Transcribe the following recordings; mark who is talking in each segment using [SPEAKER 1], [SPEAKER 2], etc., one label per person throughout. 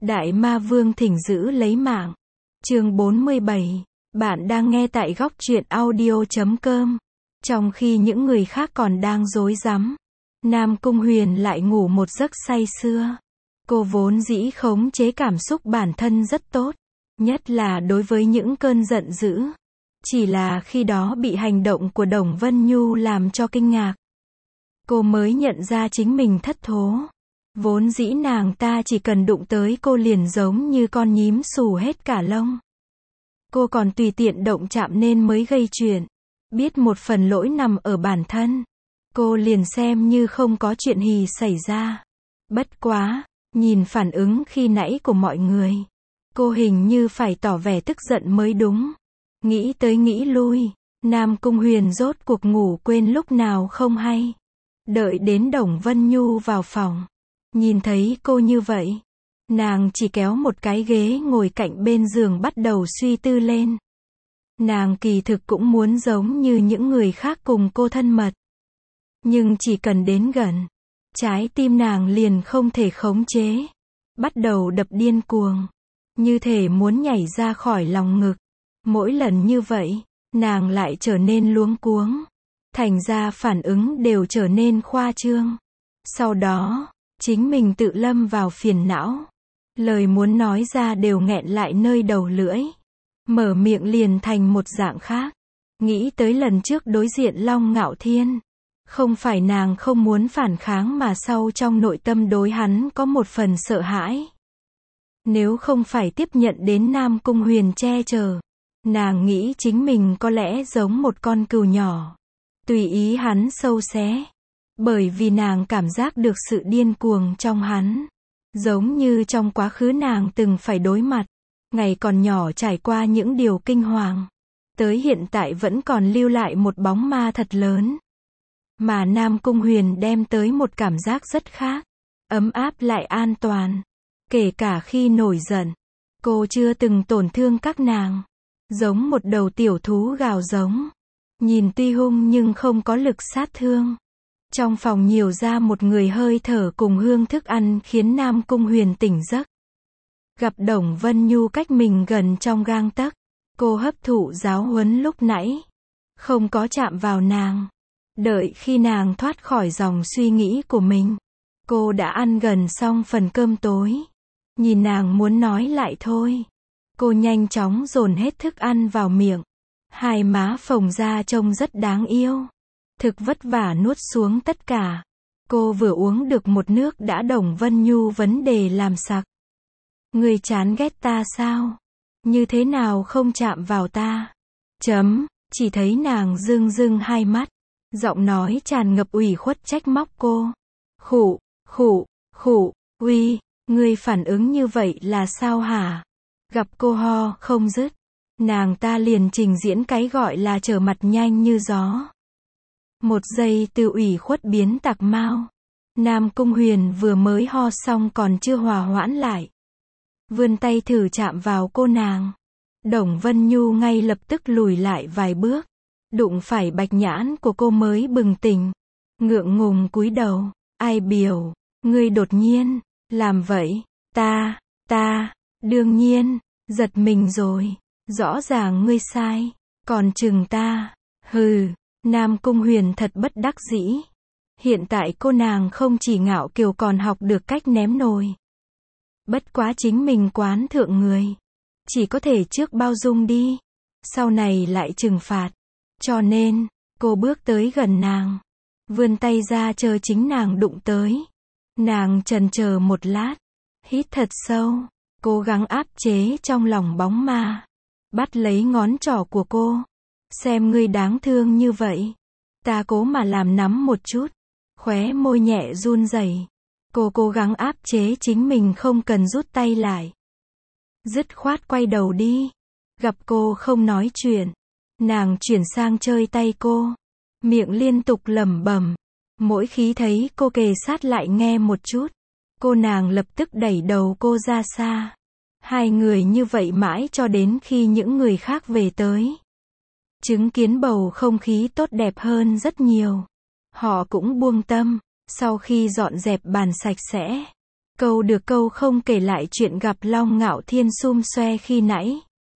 [SPEAKER 1] Đại Ma Vương thỉnh giữ lấy mạng. Chương 47. Bạn đang nghe tại góc truyện audio.com. Trong khi những người khác còn đang rối rắm, Nam Cung Huyền lại ngủ một giấc say sưa. Cô vốn dĩ khống chế cảm xúc bản thân rất tốt, nhất là đối với những cơn giận dữ. Chỉ là khi đó bị hành động của Đồng Vân Nhu làm cho kinh ngạc. Cô mới nhận ra chính mình thất thố. Vốn dĩ nàng ta chỉ cần đụng tới cô liền giống như con nhím xù hết cả lông. Cô còn tùy tiện động chạm nên mới gây chuyện. Biết một phần lỗi nằm ở bản thân, cô liền xem như không có chuyện gì xảy ra. Bất quá, nhìn phản ứng khi nãy của mọi người, cô hình như phải tỏ vẻ tức giận mới đúng. Nghĩ tới nghĩ lui, Nam Cung Huyền rốt cuộc ngủ quên lúc nào không hay. Đợi đến Đồng Vân Nhu vào phòng, nhìn thấy cô như vậy, nàng chỉ kéo một cái ghế ngồi cạnh bên giường bắt đầu suy tư lên. Nàng kỳ thực cũng muốn giống như những người khác cùng cô thân mật. Nhưng chỉ cần đến gần, trái tim nàng liền không thể khống chế. Bắt đầu đập điên cuồng, như thể muốn nhảy ra khỏi lòng ngực. Mỗi lần như vậy, nàng lại trở nên luống cuống. Thành ra phản ứng đều trở nên khoa trương. Sau đó, chính mình tự lâm vào phiền não. Lời muốn nói ra đều nghẹn lại nơi đầu lưỡi. Mở miệng liền thành một dạng khác. Nghĩ tới lần trước đối diện Long Ngạo Thiên. Không phải nàng không muốn phản kháng mà sau trong nội tâm đối hắn có một phần sợ hãi. Nếu không phải tiếp nhận đến Nam Cung Huyền che chở, nàng nghĩ chính mình có lẽ giống một con cừu nhỏ, tùy ý hắn sâu xé. Bởi vì nàng cảm giác được sự điên cuồng trong hắn. Giống như trong quá khứ nàng từng phải đối mặt, ngày còn nhỏ trải qua những điều kinh hoàng. Tới hiện tại vẫn còn lưu lại một bóng ma thật lớn. Mà Nam Cung Huyền đem tới một cảm giác rất khác. Ấm áp lại an toàn. Kể cả khi nổi giận, cô chưa từng tổn thương các nàng. Giống một đầu tiểu thú gào giống. Nhìn tuy hung nhưng không có lực sát thương. Trong phòng nhiều ra một người hơi thở cùng hương thức ăn khiến Nam Cung Huyền tỉnh giấc. Gặp Đồng Vân Nhu cách mình gần trong gang tấc. Cô hấp thụ giáo huấn lúc nãy. Không có chạm vào nàng. Đợi khi nàng thoát khỏi dòng suy nghĩ của mình. Cô đã ăn gần xong phần cơm tối. Nhìn nàng muốn nói lại thôi. Cô nhanh chóng dồn hết thức ăn vào miệng. Hai má phồng ra trông rất đáng yêu. Thực vất vả nuốt xuống tất cả. Cô vừa uống được một nước đã Đồng Vân Nhu vấn đề làm sặc. Ngươi chán ghét ta sao? Như thế nào không chạm vào ta? Chỉ thấy nàng rưng rưng hai mắt. Giọng nói tràn ngập ủy khuất trách móc cô. Khụ, uy, ngươi phản ứng như vậy là sao hả? Gặp cô ho không dứt, nàng ta liền trình diễn cái gọi là trở mặt nhanh như gió. Một giây từ ủy khuất biến tạc mau. Nam Cung Huyền vừa mới ho xong còn chưa hòa hoãn lại. Vươn tay thử chạm vào cô nàng. Đồng Vân Nhu ngay lập tức lùi lại vài bước. Đụng phải bạch nhãn của cô mới bừng tỉnh. Ngượng ngùng cúi đầu. Ai biểu, ngươi đột nhiên, làm vậy, ta, đương nhiên, giật mình rồi. Rõ ràng ngươi sai, còn chừng ta, hừ. Nam Cung Huyền thật bất đắc dĩ. Hiện tại cô nàng không chỉ ngạo kiều còn học được cách ném nồi. Bất quá chính mình quán thượng người. Chỉ có thể trước bao dung đi. Sau này lại trừng phạt. Cho nên, cô bước tới gần nàng. Vươn tay ra chờ chính nàng đụng tới. Nàng chần chờ một lát. Hít thật sâu. Cố gắng áp chế trong lòng bóng ma. Bắt lấy ngón trỏ của cô. Xem ngươi đáng thương như vậy. Ta cố mà làm nắm một chút. Khóe môi nhẹ run rẩy. Cô cố gắng áp chế chính mình không cần rút tay lại. Dứt khoát quay đầu đi. Gặp cô không nói chuyện. Nàng chuyển sang chơi tay cô. Miệng liên tục lẩm bẩm. Mỗi khi thấy cô kề sát lại nghe một chút. Cô nàng lập tức đẩy đầu cô ra xa. Hai người như vậy mãi cho đến khi những người khác về tới. Chứng kiến bầu không khí tốt đẹp hơn rất nhiều. Họ cũng buông tâm. Sau khi dọn dẹp bàn sạch sẽ, Câu được câu không kể lại chuyện gặp Long Ngạo Thiên sum xoe khi nãy.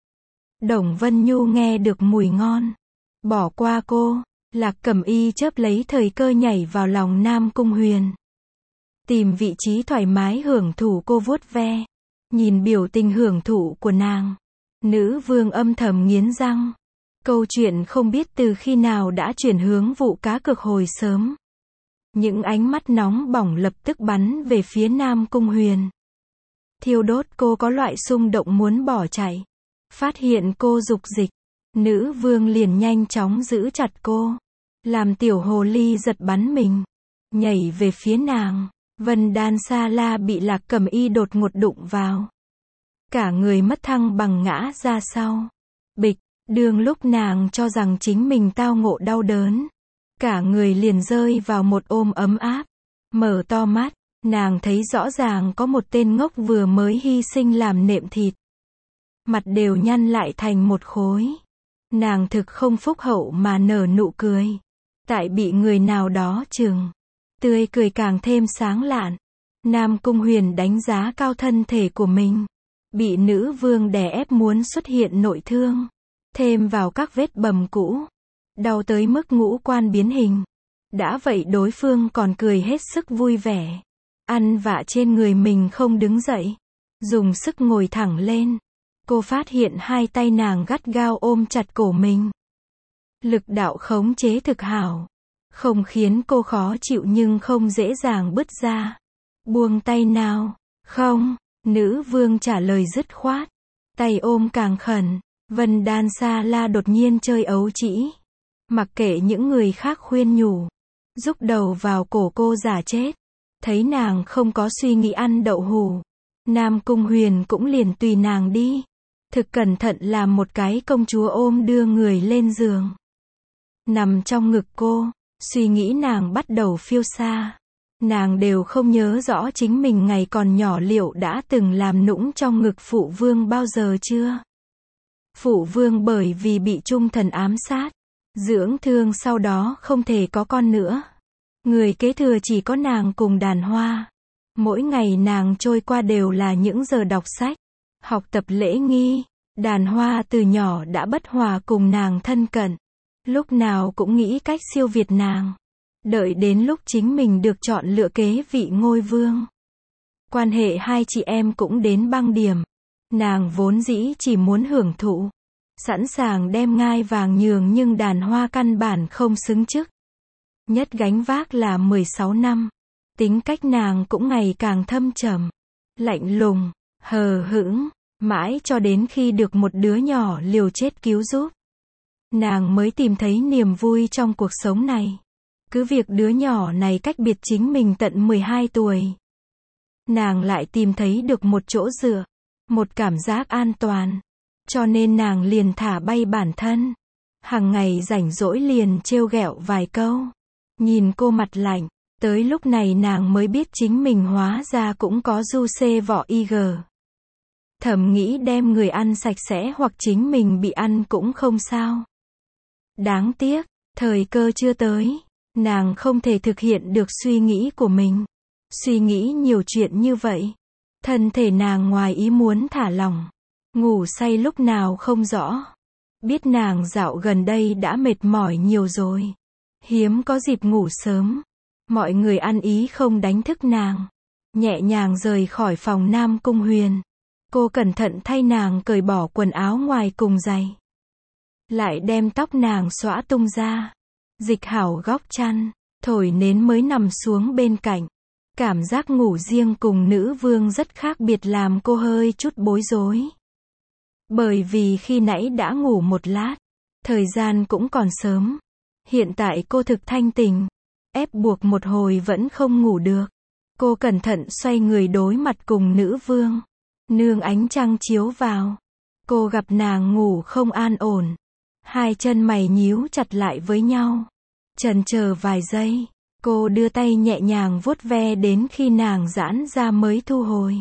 [SPEAKER 1] Đồng Vân Nhu nghe được mùi ngon. Bỏ qua cô, Lạc Cẩm Y chớp lấy thời cơ nhảy vào lòng Nam Cung Huyền. Tìm vị trí thoải mái hưởng thụ, cô vuốt ve. Nhìn biểu tình hưởng thụ của nàng, nữ vương âm thầm nghiến răng. Câu chuyện không biết từ khi nào đã chuyển hướng vụ cá cược hồi sớm. Những ánh mắt nóng bỏng lập tức bắn về phía Nam Cung Huyền. Thiêu đốt cô có loại xung động muốn bỏ chạy. Phát hiện cô dục dịch, nữ vương liền nhanh chóng giữ chặt cô. Làm tiểu hồ ly giật bắn mình, nhảy về phía nàng. Vân Đan Sa La bị Lạc Cẩm Y đột ngột đụng vào. Cả người mất thăng bằng ngã ra sau. Bịch, đương lúc nàng cho rằng chính mình tao ngộ đau đớn. Cả người liền rơi vào một ôm ấm áp. Mở to mắt, nàng thấy rõ ràng có một tên ngốc vừa mới hy sinh làm nệm thịt. Mặt đều nhăn lại thành một khối. Nàng thực không phúc hậu mà nở nụ cười. Tại bị người nào đó chừng. Tươi cười càng thêm sáng lạn. Nam Cung Huyền đánh giá cao thân thể của mình. Bị nữ vương đè ép muốn xuất hiện nội thương. Thêm vào các vết bầm cũ. Đau tới mức ngũ quan biến hình. Đã vậy đối phương còn cười hết sức vui vẻ. Ăn vạ trên người mình không đứng dậy. Dùng sức ngồi thẳng lên. Cô phát hiện hai tay nàng gắt gao ôm chặt cổ mình. Lực đạo khống chế thực hảo. Không khiến cô khó chịu nhưng không dễ dàng bứt ra. Buông tay nào. Không, nữ vương trả lời dứt khoát. Tay ôm càng khẩn. Vân Đan Sa La đột nhiên chơi ấu trĩ. Mặc kệ những người khác khuyên nhủ. Rúc đầu vào cổ cô giả chết. Thấy nàng không có suy nghĩ ăn đậu hủ. Nam Cung Huyền cũng liền tùy nàng đi. Thực cẩn thận làm một cái công chúa ôm đưa người lên giường. Nằm trong ngực cô. Suy nghĩ nàng bắt đầu phiêu xa. Nàng đều không nhớ rõ chính mình ngày còn nhỏ liệu đã từng làm nũng trong ngực phụ vương bao giờ chưa. Phụ vương bởi vì bị trung thần ám sát. Dưỡng thương sau đó không thể có con nữa. Người kế thừa chỉ có nàng cùng Đàn Hoa. Mỗi ngày nàng trôi qua đều là những giờ đọc sách. Học tập lễ nghi. Đàn Hoa từ nhỏ đã bất hòa cùng nàng thân cận. Lúc nào cũng nghĩ cách siêu việt nàng. Đợi đến lúc chính mình được chọn lựa kế vị ngôi vương. Quan hệ hai chị em cũng đến băng điểm. Nàng vốn dĩ chỉ muốn hưởng thụ. Sẵn sàng đem ngai vàng nhường nhưng Đàn Hoa căn bản không xứng chức. Nhất gánh vác là 16 năm. Tính cách nàng cũng ngày càng thâm trầm. Lạnh lùng, hờ hững. Mãi cho đến khi được một đứa nhỏ liều chết cứu giúp. Nàng mới tìm thấy niềm vui trong cuộc sống này. Cứ việc đứa nhỏ này cách biệt chính mình tận 12 tuổi. Nàng lại tìm thấy được một chỗ dựa. Một cảm giác an toàn. Cho nên nàng liền thả bay bản thân. Hằng ngày rảnh rỗi liền trêu ghẹo vài câu. Nhìn cô mặt lạnh. Tới lúc này nàng mới biết chính mình hóa ra cũng có du xê vỏ IG. Thầm nghĩ đem người ăn sạch sẽ hoặc chính mình bị ăn cũng không sao. Đáng tiếc, thời cơ chưa tới. Nàng không thể thực hiện được suy nghĩ của mình. Suy nghĩ nhiều chuyện như vậy. Thân thể nàng ngoài ý muốn thả lỏng. Ngủ say lúc nào không rõ. Biết nàng dạo gần đây đã mệt mỏi nhiều rồi. Hiếm có dịp ngủ sớm. Mọi người ăn ý không đánh thức nàng. Nhẹ nhàng rời khỏi phòng Nam Cung Huyền. Cô cẩn thận thay nàng cởi bỏ quần áo ngoài cùng giày. Lại đem tóc nàng xõa tung ra. Dịch hảo góc chăn. Thổi nến mới nằm xuống bên cạnh. Cảm giác ngủ riêng cùng nữ vương rất khác biệt làm cô hơi chút bối rối. Bởi vì khi nãy đã ngủ một lát. Thời gian cũng còn sớm. Hiện tại cô thực thanh tỉnh. Ép buộc một hồi vẫn không ngủ được. Cô cẩn thận xoay người đối mặt cùng nữ vương. Nương ánh trăng chiếu vào. Cô gặp nàng ngủ không an ổn. Hai chân mày nhíu chặt lại với nhau. Chần chờ vài giây. Cô đưa tay nhẹ nhàng vuốt ve đến khi nàng giãn ra mới thu hồi.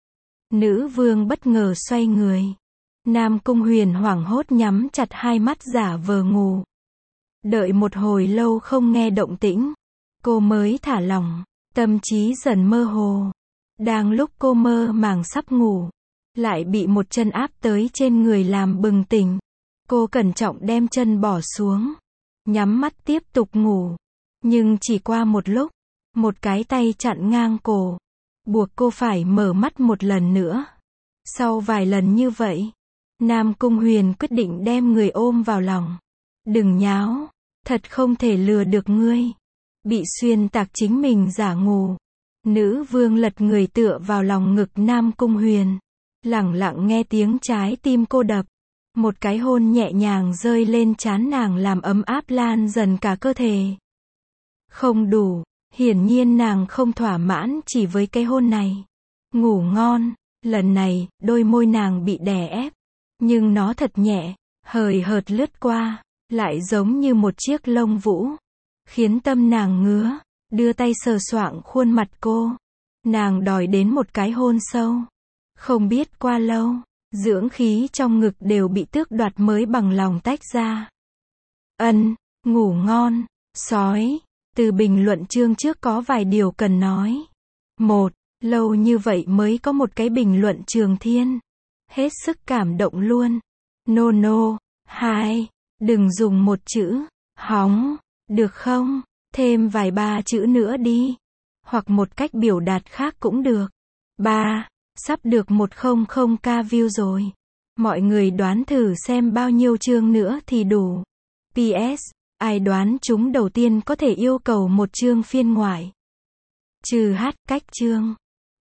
[SPEAKER 1] Nữ vương bất ngờ xoay người. Nam Cung Huyền hoảng hốt nhắm chặt hai mắt giả vờ ngủ. Đợi một hồi lâu không nghe động tĩnh. Cô mới thả lỏng. Tâm trí dần mơ hồ. Đang lúc cô mơ màng sắp ngủ, lại bị một chân áp tới trên người làm bừng tỉnh. Cô cẩn trọng đem chân bỏ xuống, nhắm mắt tiếp tục ngủ. Nhưng chỉ qua một lúc, một cái tay chặn ngang cổ, buộc cô phải mở mắt một lần nữa. Sau vài lần như vậy, Nam Cung Huyền quyết định đem người ôm vào lòng. Đừng nháo, thật không thể lừa được ngươi. Bị xuyên tạc chính mình giả ngủ. Nữ vương lật người tựa vào lòng ngực Nam Cung Huyền. Lẳng lặng nghe tiếng trái tim cô đập. Một cái hôn nhẹ nhàng rơi lên trán nàng làm ấm áp lan dần cả cơ thể. Không đủ, hiển nhiên nàng không thỏa mãn chỉ với cái hôn này. Ngủ ngon, lần này, đôi môi nàng bị đè ép. Nhưng nó thật nhẹ, hời hợt lướt qua, lại giống như một chiếc lông vũ. Khiến tâm nàng ngứa, đưa tay sờ soạng khuôn mặt cô. Nàng đòi đến một cái hôn sâu. Không biết qua lâu, dưỡng khí trong ngực đều bị tước đoạt mới bằng lòng tách ra. Ngủ ngon, sói. Từ bình luận chương trước có vài điều cần nói. 1. Lâu như vậy mới có một cái bình luận Trường Thiên. Hết sức cảm động luôn. No. 2. Đừng dùng một chữ, hóng, được không? Thêm vài ba chữ nữa đi. Hoặc một cách biểu đạt khác cũng được. 3. Sắp được 100k view rồi. Mọi người đoán thử xem bao nhiêu chương nữa thì đủ. PS. Ai đoán chúng đầu tiên có thể yêu cầu một chương phiên ngoại. Trừ cách chương.